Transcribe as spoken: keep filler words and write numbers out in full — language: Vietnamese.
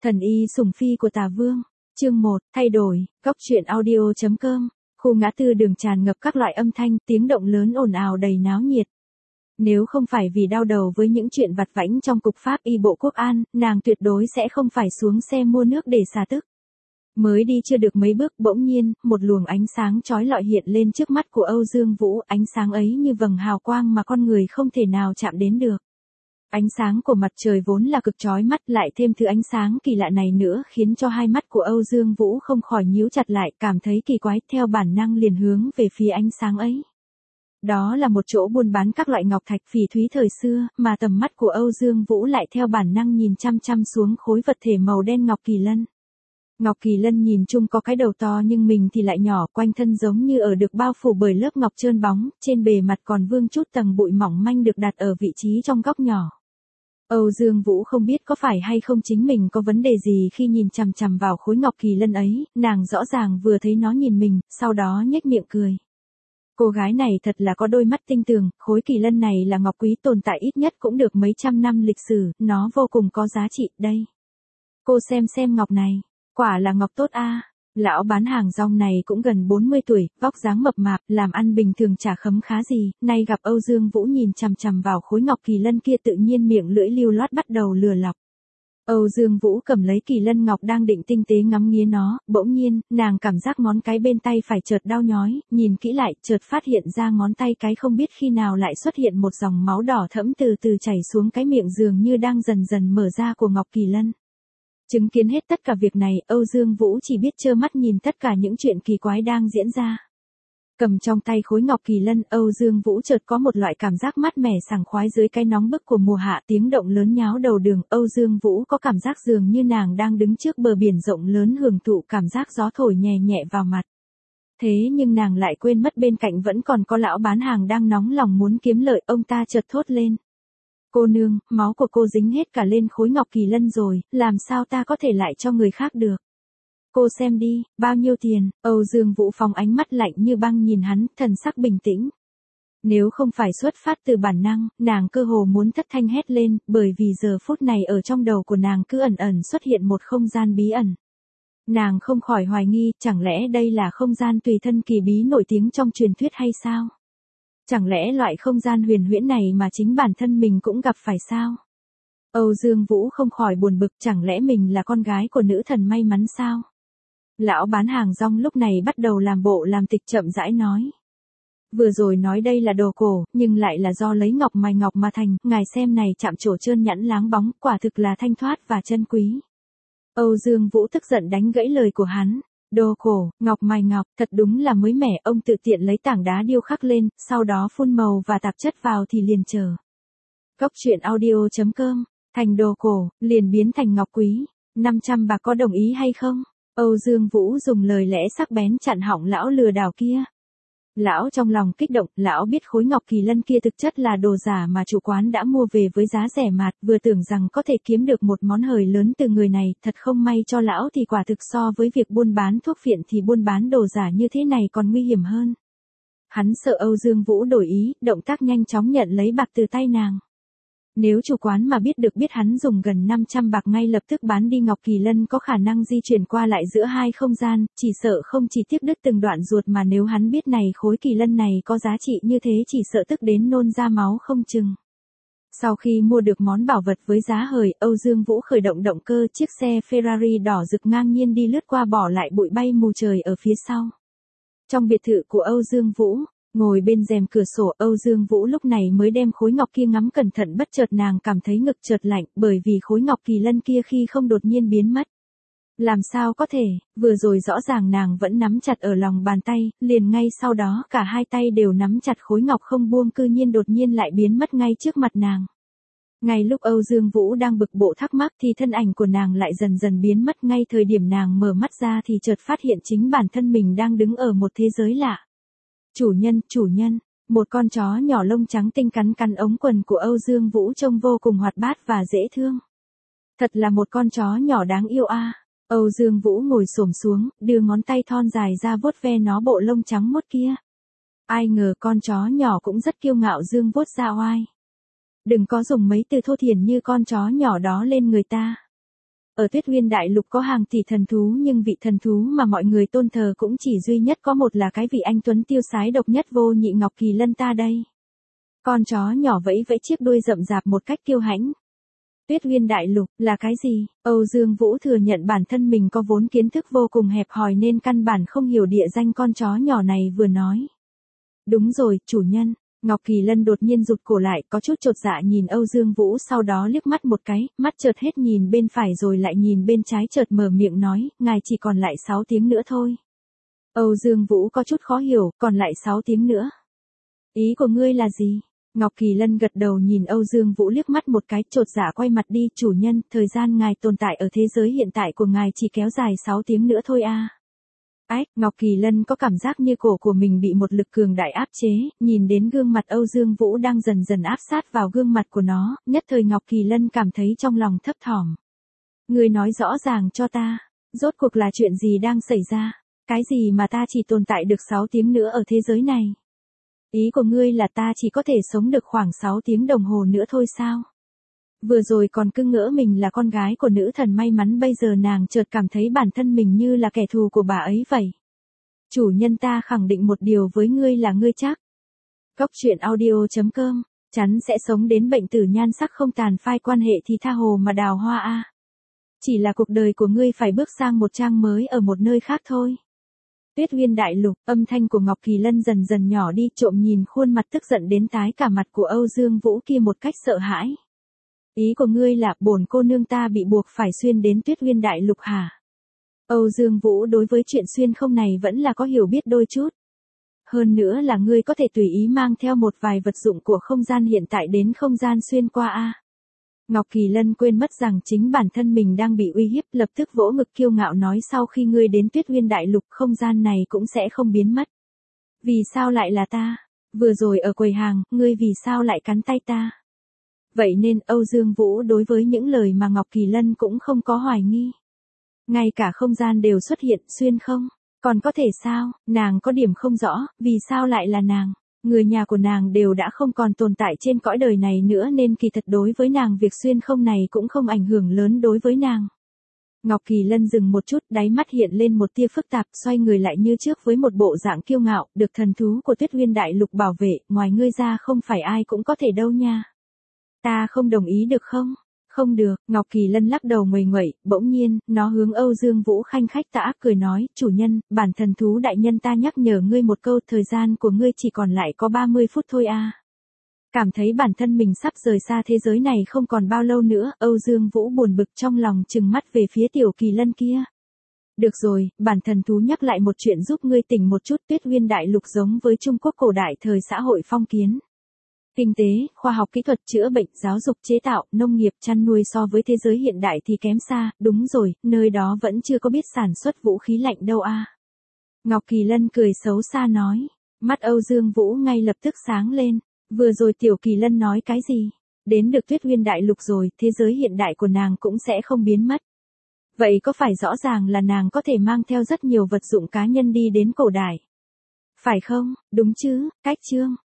Thần y sủng phi của Tả Vương, chương một, thay đổi, góc truyện audio.com, khu ngã tư đường tràn ngập các loại âm thanh, tiếng động lớn ồn ào đầy náo nhiệt. Nếu không phải vì đau đầu với những chuyện vặt vãnh trong cục pháp y bộ quốc an, nàng tuyệt đối sẽ không phải xuống xe mua nước để xả tức. Mới đi chưa được mấy bước, bỗng nhiên, một luồng ánh sáng chói lọi hiện lên trước mắt của Âu Dương Vũ, ánh sáng ấy như vầng hào quang mà con người không thể nào chạm đến được. Ánh sáng của mặt trời vốn là cực chói mắt, lại thêm thứ ánh sáng kỳ lạ này nữa khiến cho hai mắt của Âu Dương Vũ không khỏi nhíu chặt lại, cảm thấy kỳ quái, theo bản năng liền hướng về phía ánh sáng ấy. Đó là một chỗ buôn bán các loại ngọc thạch phỉ thúy thời xưa, mà tầm mắt của Âu Dương Vũ lại theo bản năng nhìn chăm chăm xuống khối vật thể màu đen ngọc kỳ lân. Ngọc kỳ lân nhìn chung có cái đầu to nhưng mình thì lại nhỏ, quanh thân giống như ở được bao phủ bởi lớp ngọc trơn bóng, trên bề mặt còn vương chút tầng bụi mỏng manh được đặt ở vị trí trong góc nhỏ. Âu Dương Vũ không biết có phải hay không chính mình có vấn đề gì khi nhìn chằm chằm vào khối ngọc kỳ lân ấy, nàng rõ ràng vừa thấy nó nhìn mình, sau đó nhếch miệng cười. Cô gái này thật là có đôi mắt tinh tường, khối kỳ lân này là ngọc quý tồn tại ít nhất cũng được mấy trăm năm lịch sử, nó vô cùng có giá trị, đây. Cô xem xem ngọc này, quả là ngọc tốt a. Lão bán hàng rong này cũng gần bốn mươi tuổi, vóc dáng mập mạp, làm ăn bình thường chả khấm khá gì, nay gặp Âu Dương Vũ nhìn chằm chằm vào khối ngọc kỳ lân kia tự nhiên miệng lưỡi lưu loát bắt đầu lừa lọc. Âu Dương Vũ cầm lấy kỳ lân ngọc đang định tinh tế ngắm nghía nó, bỗng nhiên, nàng cảm giác ngón cái bên tay phải chợt đau nhói, nhìn kỹ lại, chợt phát hiện ra ngón tay cái không biết khi nào lại xuất hiện một dòng máu đỏ thẫm từ từ chảy xuống cái miệng dường như đang dần dần mở ra của ngọc kỳ lân. Chứng kiến hết tất cả việc này, Âu Dương Vũ chỉ biết trơ mắt nhìn tất cả những chuyện kỳ quái đang diễn ra. Cầm trong tay khối ngọc kỳ lân, Âu Dương Vũ chợt có một loại cảm giác mát mẻ sảng khoái dưới cái nóng bức của mùa hạ, tiếng động lớn nháo đầu đường, Âu Dương Vũ có cảm giác dường như nàng đang đứng trước bờ biển rộng lớn hưởng thụ cảm giác gió thổi nhẹ nhẹ vào mặt. Thế nhưng nàng lại quên mất bên cạnh vẫn còn có lão bán hàng đang nóng lòng muốn kiếm lợi, ông ta chợt thốt lên. Cô nương, máu của cô dính hết cả lên khối ngọc kỳ lân rồi, làm sao ta có thể lại cho người khác được? Cô xem đi, bao nhiêu tiền? Âu Dương Vũ phóng ánh mắt lạnh như băng nhìn hắn, thần sắc bình tĩnh. Nếu không phải xuất phát từ bản năng, nàng cơ hồ muốn thất thanh hét lên, bởi vì giờ phút này ở trong đầu của nàng cứ ẩn ẩn xuất hiện một không gian bí ẩn. Nàng không khỏi hoài nghi, chẳng lẽ đây là không gian tùy thân kỳ bí nổi tiếng trong truyền thuyết hay sao? Chẳng lẽ loại không gian huyền huyễn này mà chính bản thân mình cũng gặp phải sao? Âu Dương Vũ không khỏi buồn bực, chẳng lẽ mình là con gái của nữ thần may mắn sao? Lão bán hàng rong lúc này bắt đầu làm bộ làm tịch chậm rãi nói. Vừa rồi nói đây là đồ cổ, nhưng lại là do lấy ngọc mài ngọc mà thành, ngài xem này chạm trổ trơn nhẵn láng bóng, quả thực là thanh thoát và chân quý. Âu Dương Vũ tức giận đánh gãy lời của hắn. Đồ cổ, ngọc mài ngọc, thật đúng là mới mẻ, ông tự tiện lấy tảng đá điêu khắc lên, sau đó phun màu và tạp chất vào thì liền chờ. Góc truyện audio.com, thành đồ cổ, liền biến thành ngọc quý, năm trăm bạc có đồng ý hay không? Âu Dương Vũ dùng lời lẽ sắc bén chặn họng lão lừa đảo kia. Lão trong lòng kích động, lão biết khối ngọc kỳ lân kia thực chất là đồ giả mà chủ quán đã mua về với giá rẻ mạt, vừa tưởng rằng có thể kiếm được một món hời lớn từ người này, thật không may cho lão thì quả thực so với việc buôn bán thuốc phiện thì buôn bán đồ giả như thế này còn nguy hiểm hơn. Hắn sợ Âu Dương Vũ đổi ý, động tác nhanh chóng nhận lấy bạc từ tay nàng. Nếu chủ quán mà biết được biết hắn dùng gần năm trăm bạc ngay lập tức bán đi ngọc kỳ lân có khả năng di chuyển qua lại giữa hai không gian, chỉ sợ không chỉ tiếc đứt từng đoạn ruột mà nếu hắn biết này khối kỳ lân này có giá trị như thế chỉ sợ tức đến nôn ra máu không chừng. Sau khi mua được món bảo vật với giá hời, Âu Dương Vũ khởi động động cơ, chiếc xe Ferrari đỏ rực ngang nhiên đi lướt qua bỏ lại bụi bay mù trời ở phía sau. Trong biệt thự của Âu Dương Vũ, ngồi bên rèm cửa sổ, Âu Dương Vũ lúc này mới đem khối ngọc kia ngắm cẩn thận, bất chợt nàng cảm thấy ngực chợt lạnh, bởi vì khối ngọc kỳ lân kia khi không đột nhiên biến mất. Làm sao có thể, vừa rồi rõ ràng nàng vẫn nắm chặt ở lòng bàn tay, liền ngay sau đó cả hai tay đều nắm chặt khối ngọc không buông, cư nhiên đột nhiên lại biến mất ngay trước mặt nàng. Ngay lúc Âu Dương Vũ đang bực bội thắc mắc thì thân ảnh của nàng lại dần dần biến mất, ngay thời điểm nàng mở mắt ra thì chợt phát hiện chính bản thân mình đang đứng ở một thế giới lạ. Chủ nhân, chủ nhân, một con chó nhỏ lông trắng tinh cắn cắn ống quần của Âu Dương Vũ trông vô cùng hoạt bát và dễ thương. Thật là một con chó nhỏ đáng yêu a. À. Âu Dương Vũ ngồi xổm xuống, đưa ngón tay thon dài ra vuốt ve nó bộ lông trắng mốt kia. Ai ngờ con chó nhỏ cũng rất kiêu ngạo dương vuốt ra oai. Đừng có dùng mấy từ thô thiển như con chó nhỏ đó lên người ta. Ở Tuyết Nguyên Đại Lục có hàng tỷ thần thú nhưng vị thần thú mà mọi người tôn thờ cũng chỉ duy nhất có một là cái vị anh tuấn tiêu sái độc nhất vô nhị Ngọc Kỳ Lân ta đây. Con chó nhỏ vẫy vẫy chiếc đuôi rậm rạp một cách kiêu hãnh. Tuyết Nguyên Đại Lục là cái gì? Âu Dương Vũ thừa nhận bản thân mình có vốn kiến thức vô cùng hẹp hòi nên căn bản không hiểu địa danh con chó nhỏ này vừa nói. Đúng rồi, chủ nhân. Ngọc Kỳ Lân đột nhiên rụt cổ lại, có chút chột dạ nhìn Âu Dương Vũ, sau đó liếc mắt một cái, mắt chợt hết nhìn bên phải rồi lại nhìn bên trái, chợt mở miệng nói, ngài chỉ còn lại sáu tiếng nữa thôi. Âu Dương Vũ có chút khó hiểu, còn lại sáu tiếng nữa. Ý của ngươi là gì? Ngọc Kỳ Lân gật đầu nhìn Âu Dương Vũ liếc mắt một cái, chột dạ quay mặt đi, chủ nhân, thời gian ngài tồn tại ở thế giới hiện tại của ngài chỉ kéo dài sáu tiếng nữa thôi à. Ách, Ngọc Kỳ Lân có cảm giác như cổ của mình bị một lực cường đại áp chế, nhìn đến gương mặt Âu Dương Vũ đang dần dần áp sát vào gương mặt của nó, nhất thời Ngọc Kỳ Lân cảm thấy trong lòng thấp thỏm. Ngươi nói rõ ràng cho ta, rốt cuộc là chuyện gì đang xảy ra, cái gì mà ta chỉ tồn tại được sáu tiếng nữa ở thế giới này? Ý của ngươi là ta chỉ có thể sống được khoảng sáu tiếng đồng hồ nữa thôi sao? Vừa rồi còn cứ ngỡ mình là con gái của nữ thần may mắn, bây giờ nàng chợt cảm thấy bản thân mình như là kẻ thù của bà ấy vậy. Chủ nhân, ta khẳng định một điều với ngươi là ngươi chắc. Góc truyện audio chấm com, chắn sẽ sống đến bệnh tử nhan sắc không tàn phai, quan hệ thì tha hồ mà đào hoa a. Chỉ là cuộc đời của ngươi phải bước sang một trang mới ở một nơi khác thôi. Tuyết Nguyên Đại Lục, âm thanh của Ngọc Kỳ Lân dần dần nhỏ đi, trộm nhìn khuôn mặt tức giận đến tái cả mặt của Âu Dương Vũ kia một cách sợ hãi. Ý của ngươi là bổn cô nương ta bị buộc phải xuyên đến Tuyết Nguyên Đại Lục hả? Âu Dương Vũ đối với chuyện xuyên không này vẫn là có hiểu biết đôi chút. Hơn nữa là ngươi có thể tùy ý mang theo một vài vật dụng của không gian hiện tại đến không gian xuyên qua a. Ngọc Kỳ Lân quên mất rằng chính bản thân mình đang bị uy hiếp, lập tức vỗ ngực kiêu ngạo nói, sau khi ngươi đến Tuyết Nguyên Đại Lục không gian này cũng sẽ không biến mất. Vì sao lại là ta? Vừa rồi ở quầy hàng, ngươi vì sao lại cắn tay ta? Vậy nên Âu Dương Vũ đối với những lời mà Ngọc Kỳ Lân cũng không có hoài nghi. Ngay cả không gian đều xuất hiện xuyên không? Còn có thể sao? Nàng có điểm không rõ, vì sao lại là nàng? Người nhà của nàng đều đã không còn tồn tại trên cõi đời này nữa nên kỳ thật đối với nàng việc xuyên không này cũng không ảnh hưởng lớn đối với nàng. Ngọc Kỳ Lân dừng một chút, đáy mắt hiện lên một tia phức tạp, xoay người lại như trước với một bộ dạng kiêu ngạo, được thần thú của Tuyết Nguyên Đại Lục bảo vệ, ngoài ngươi ra không phải ai cũng có thể đâu nha. Ta không đồng ý được không? Không được, Ngọc Kỳ Lân lắc đầu nguầy nguậy, bỗng nhiên, nó hướng Âu Dương Vũ khanh khách tà ác cười nói, chủ nhân, bản thần thú đại nhân ta nhắc nhở ngươi một câu, thời gian của ngươi chỉ còn lại có ba mươi phút thôi à. Cảm thấy bản thân mình sắp rời xa thế giới này không còn bao lâu nữa, Âu Dương Vũ buồn bực trong lòng trừng mắt về phía Tiểu Kỳ Lân kia. Được rồi, bản thần thú nhắc lại một chuyện giúp ngươi tỉnh một chút, Tuyết Nguyên Đại Lục giống với Trung Quốc cổ đại thời xã hội phong kiến. Kinh tế, khoa học kỹ thuật, chữa bệnh, giáo dục, chế tạo, nông nghiệp, chăn nuôi so với thế giới hiện đại thì kém xa, đúng rồi, nơi đó vẫn chưa có biết sản xuất vũ khí lạnh đâu a. Ngọc Kỳ Lân cười xấu xa nói, mắt Âu Dương Vũ ngay lập tức sáng lên, vừa rồi Tiểu Kỳ Lân nói cái gì? Đến được Tuyết Nguyên Đại Lục rồi, thế giới hiện đại của nàng cũng sẽ không biến mất. Vậy có phải rõ ràng là nàng có thể mang theo rất nhiều vật dụng cá nhân đi đến cổ đại? Phải không? Đúng chứ, cách chương.